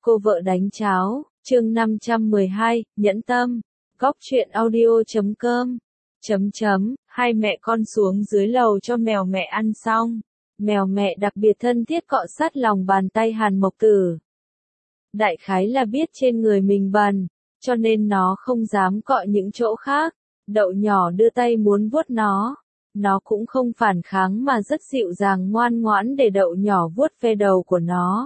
Cô vợ đánh cháo, chương 512, nhẫn tâm. Góc truyện audio.com. Hai mẹ con xuống dưới lầu cho mèo mẹ ăn xong. Mèo mẹ đặc biệt thân thiết cọ sát lòng bàn tay Hàn Mộc Tử. Đại khái là biết trên người mình bẩn, cho nên nó không dám cọ những chỗ khác. Đậu nhỏ đưa tay muốn vuốt nó. Nó cũng không phản kháng mà rất dịu dàng ngoan ngoãn để đậu nhỏ vuốt ve đầu của nó.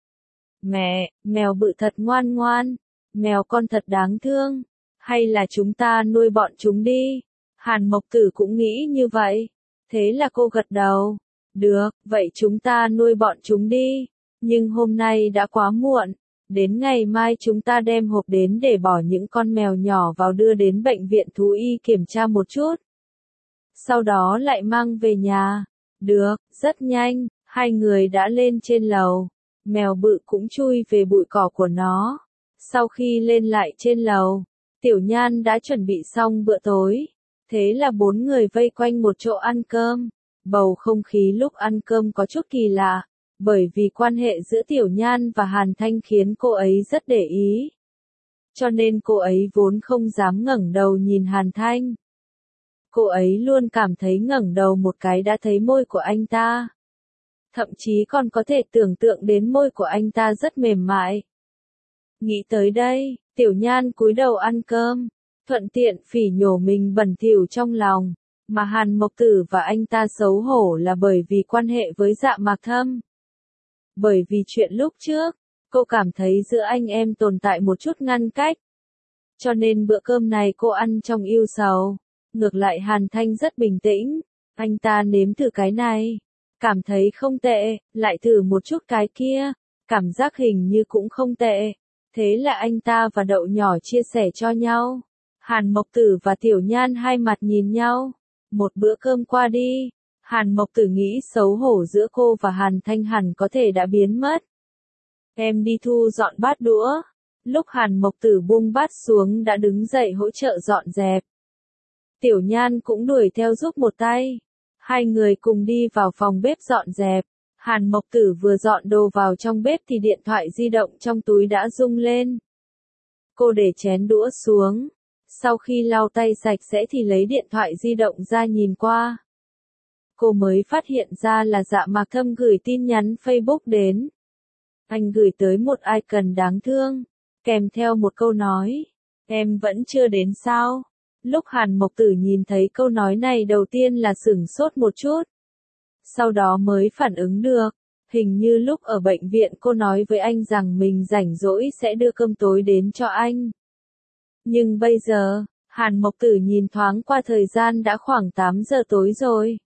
Mẹ, mèo bự thật ngoan ngoan, mèo con thật đáng thương, hay là chúng ta nuôi bọn chúng đi? Hàn Mộc Tử cũng nghĩ như vậy. Thế là cô gật đầu. Được, vậy chúng ta nuôi bọn chúng đi. Nhưng hôm nay đã quá muộn. Đến ngày mai chúng ta đem hộp đến để bỏ những con mèo nhỏ vào đưa đến bệnh viện thú y kiểm tra một chút. Sau đó lại mang về nhà. Được, rất nhanh, hai người đã lên trên lầu. Mèo bự cũng chui về bụi cỏ của nó. Sau khi lên lại trên lầu, Tiểu Nhan đã chuẩn bị xong bữa tối. Thế là bốn người vây quanh một chỗ ăn cơm. Bầu không khí lúc ăn cơm có chút kỳ lạ, bởi vì quan hệ giữa Tiểu Nhan và Hàn Thanh khiến cô ấy rất để ý. Cho nên cô ấy vốn không dám ngẩng đầu nhìn Hàn Thanh. Cô ấy luôn cảm thấy ngẩng đầu một cái đã thấy môi của anh ta. Thậm chí còn có thể tưởng tượng đến môi của anh ta rất mềm mại. Nghĩ tới đây, Tiểu Nhan cúi đầu ăn cơm, thuận tiện phỉ nhổ mình bẩn thỉu trong lòng, mà Hàn Mộc Tử và anh ta xấu hổ là bởi vì quan hệ với Dạ Mạc Thâm. Bởi vì chuyện lúc trước, cô cảm thấy giữa anh em tồn tại một chút ngăn cách. Cho nên bữa cơm này cô ăn trong ưu sầu. Ngược lại Hàn Thanh rất bình tĩnh, anh ta nếm thử cái này. Cảm thấy không tệ, lại thử một chút cái kia, cảm giác hình như cũng không tệ. Thế là anh ta và đậu nhỏ chia sẻ cho nhau. Hàn Mộc Tử và Tiểu Nhan hai mặt nhìn nhau. Một bữa cơm qua đi, Hàn Mộc Tử nghĩ xấu hổ giữa cô và Hàn Thanh hẳn có thể đã biến mất. Em đi thu dọn bát đũa. Lúc Hàn Mộc Tử buông bát xuống đã đứng dậy hỗ trợ dọn dẹp. Tiểu Nhan cũng đuổi theo giúp một tay. Hai người cùng đi vào phòng bếp dọn dẹp. Hàn Mộc Tử vừa dọn đồ vào trong bếp thì điện thoại di động trong túi đã rung lên. Cô để chén đũa xuống. Sau khi lau tay sạch sẽ thì lấy điện thoại di động ra nhìn qua. Cô mới phát hiện ra là Dạ Mạc Thâm gửi tin nhắn Facebook đến. Anh gửi tới một icon đáng thương, kèm theo một câu nói. Em vẫn chưa đến sao? Lúc Hàn Mộc Tử nhìn thấy câu nói này đầu tiên là sửng sốt một chút. Sau đó mới phản ứng được. Hình như lúc ở bệnh viện cô nói với anh rằng mình rảnh rỗi sẽ đưa cơm tối đến cho anh. Nhưng bây giờ, Hàn Mộc Tử nhìn thoáng qua thời gian đã khoảng 8 giờ tối rồi.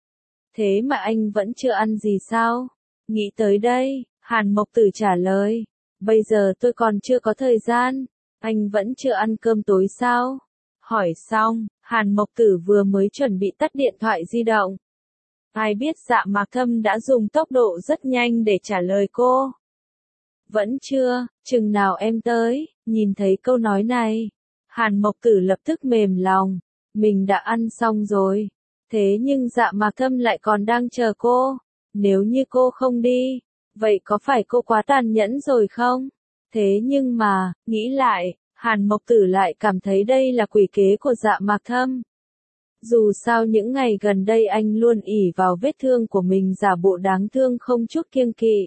Thế mà anh vẫn chưa ăn gì sao? Nghĩ tới đây, Hàn Mộc Tử trả lời. Bây giờ tôi còn chưa có thời gian. Anh vẫn chưa ăn cơm tối sao? Hỏi xong, Hàn Mộc Tử vừa mới chuẩn bị tắt điện thoại di động. Ai biết Dạ Mạc Thâm đã dùng tốc độ rất nhanh để trả lời cô. Vẫn chưa, chừng nào em tới? Nhìn thấy câu nói này, Hàn Mộc Tử lập tức mềm lòng. Mình đã ăn xong rồi. Thế nhưng Dạ Mạc Thâm lại còn đang chờ cô. Nếu như cô không đi, vậy có phải cô quá tàn nhẫn rồi không? Thế nhưng mà, nghĩ lại, Hàn Mộc Tử lại cảm thấy đây là quỷ kế của Dạ Mạc Thâm. Dù sao những ngày gần đây anh luôn ỷ vào vết thương của mình giả bộ đáng thương không chút kiêng kỵ.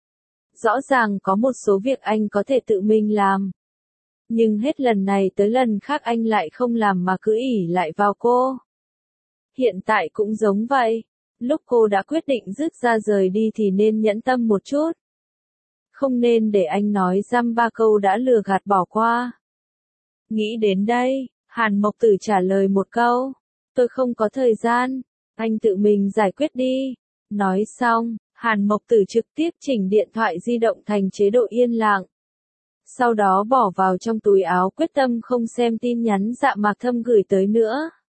Rõ ràng có một số việc anh có thể tự mình làm. Nhưng hết lần này tới lần khác anh lại không làm mà cứ ỷ lại vào cô. Hiện tại cũng giống vậy. Lúc cô đã quyết định dứt ra rời đi thì nên nhẫn tâm một chút. Không nên để anh nói dăm ba câu đã lừa gạt bỏ qua. Nghĩ đến đây, Hàn Mộc Tử trả lời một câu. Tôi không có thời gian, anh tự mình giải quyết đi. Nói xong, Hàn Mộc Tử trực tiếp chỉnh điện thoại di động thành chế độ yên lặng. Sau đó bỏ vào trong túi áo quyết tâm không xem tin nhắn Dạ Mạc Thâm gửi tới nữa.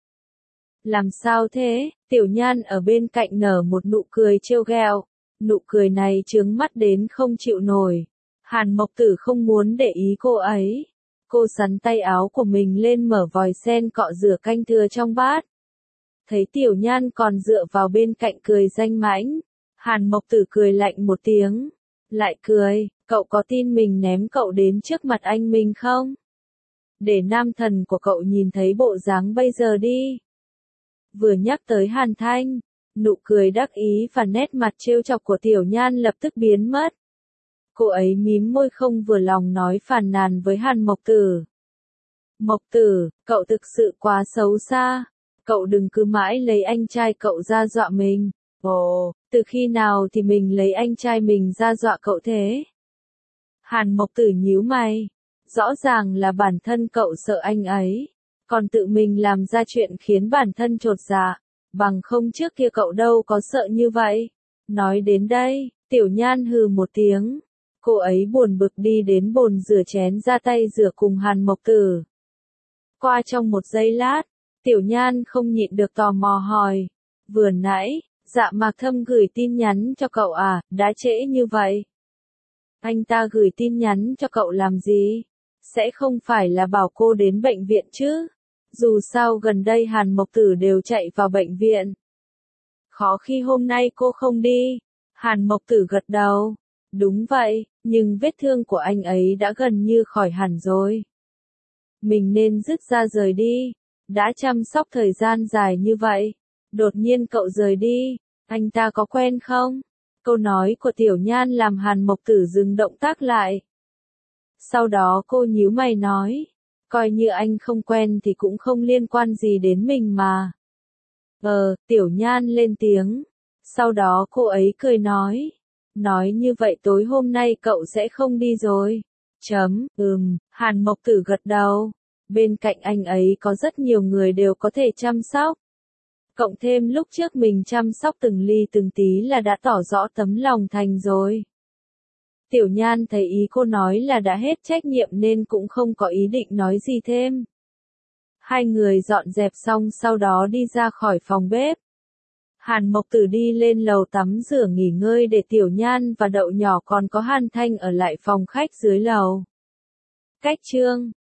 Làm sao thế? Tiểu Nhan ở bên cạnh nở một nụ cười trêu ghẹo. Nụ cười này chướng mắt đến không chịu nổi. Hàn Mộc Tử không muốn để ý cô ấy. Cô xắn tay áo của mình lên mở vòi sen cọ rửa canh thừa trong bát. Thấy Tiểu Nhan còn dựa vào bên cạnh cười danh mãnh. Hàn Mộc Tử cười lạnh một tiếng. Lại cười, Cậu có tin mình ném cậu đến trước mặt anh mình không? Để nam thần của cậu nhìn thấy bộ dáng bây giờ đi. Vừa nhắc tới Hàn Thanh, nụ cười đắc ý và nét mặt trêu chọc của Tiểu Nhan lập tức biến mất. Cô ấy mím môi không vừa lòng nói phàn nàn với Hàn Mộc Tử. Mộc Tử, cậu thực sự quá xấu xa. Cậu đừng cứ mãi lấy anh trai cậu ra dọa mình. Ồ, từ khi nào thì mình lấy anh trai mình ra dọa cậu thế? Hàn Mộc Tử nhíu mày. Rõ ràng là bản thân cậu sợ anh ấy. Còn tự mình làm ra chuyện khiến bản thân chột dạ. Bằng không trước kia cậu đâu có sợ như vậy. Nói đến đây, Tiểu Nhan hừ một tiếng. Cô ấy buồn bực đi đến bồn rửa chén ra tay rửa cùng Hàn Mộc Tử. Qua trong một giây lát, Tiểu Nhan không nhịn được tò mò hỏi. Vừa nãy, Dạ Mạc Thâm gửi tin nhắn cho cậu à, đã trễ như vậy. Anh ta gửi tin nhắn cho cậu làm gì? Sẽ không phải là bảo cô đến bệnh viện chứ? Dù sao gần đây Hàn Mộc Tử đều chạy vào bệnh viện. Khó khi hôm nay cô không đi. Hàn Mộc Tử gật đầu. Đúng vậy, nhưng vết thương của anh ấy đã gần như khỏi hẳn rồi. Mình nên dứt ra rời đi. Đã chăm sóc thời gian dài như vậy. Đột nhiên cậu rời đi. Anh ta có quen không? Câu nói của Tiểu Nhan làm Hàn Mộc Tử dừng động tác lại. Sau đó cô nhíu mày nói. Coi như anh không quen thì cũng không liên quan gì đến mình mà. Tiểu Nhan lên tiếng. Sau đó cô ấy cười nói. Nói như vậy tối hôm nay cậu sẽ không đi rồi. Hàn Mộc Tử gật đầu. Bên cạnh anh ấy có rất nhiều người đều có thể chăm sóc. Cộng thêm lúc trước mình chăm sóc từng ly từng tí là đã tỏ rõ tấm lòng thành rồi. Tiểu Nhan thấy ý cô nói là đã hết trách nhiệm nên cũng không có ý định nói gì thêm. Hai người dọn dẹp xong sau đó đi ra khỏi phòng bếp. Hàn Mộc Tử đi lên lầu tắm rửa nghỉ ngơi để Tiểu Nhan và Đậu Nhỏ còn có Hàn Thanh ở lại phòng khách dưới lầu. Cách chương